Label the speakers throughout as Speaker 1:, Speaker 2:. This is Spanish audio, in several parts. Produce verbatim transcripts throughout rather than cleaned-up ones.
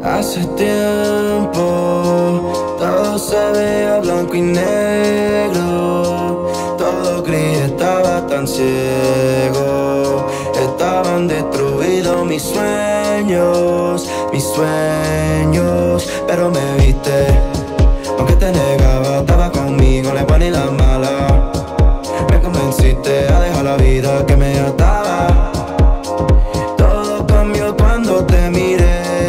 Speaker 1: Hace tiempo todo se veía blanco y negro, todo gris, estaba tan ciego. Estaban destruidos mis sueños, mis sueños. Pero me viste, aunque te negaba, estaba conmigo en la buena y la mala. Me convenciste a dejar la vida que me ataba. Todo cambió cuando te miré.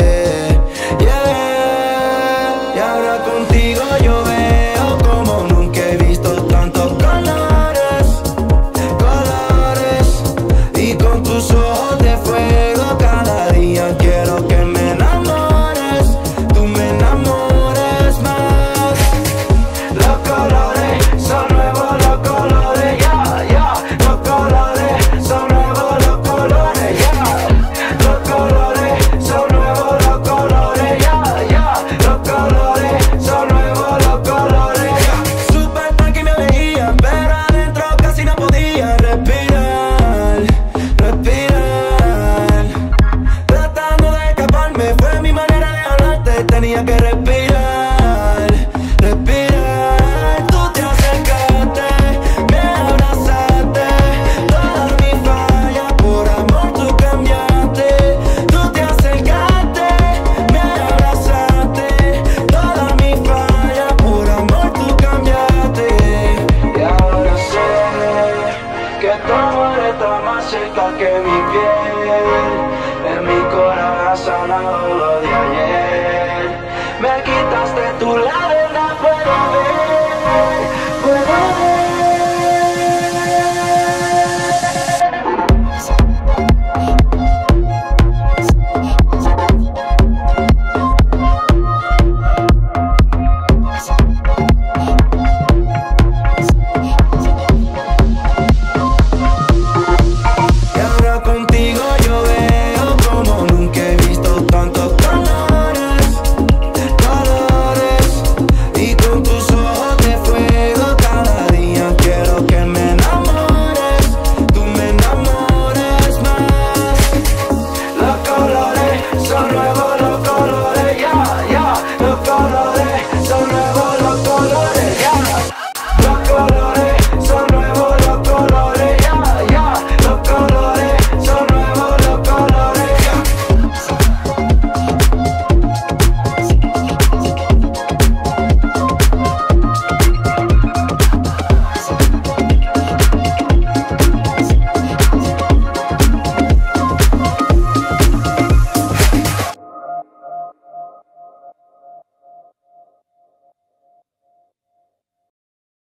Speaker 1: Contigo yo veo como nunca he visto tantos colores, colores. Y con tus ojos de fuego cada día quiero que me enamores, tú me enamores más. Los colores son nuevos, los colores, ya, yeah, ya yeah. Los colores son nuevos, los colores, ya yeah. Los colores son nuevos, los colores, ya, yeah, ya yeah. Los colores son nuevos, los colores. Súper tranqui me veía, pero adentro casi no podía respirar, respirar. Tratando de escaparme fue mi manera de hablarte. Tenía que respirar, respirar. Tú te acercaste, me abrazaste. Todas mis fallas por amor tú cambiaste. Tú te acercaste, me abrazaste. Todas mis fallas por amor tú cambiaste. Y ahora sé que tu amor está más cerca que mi piel. En mi corazón ha sanado lo de ayer. Me quitaste tu lado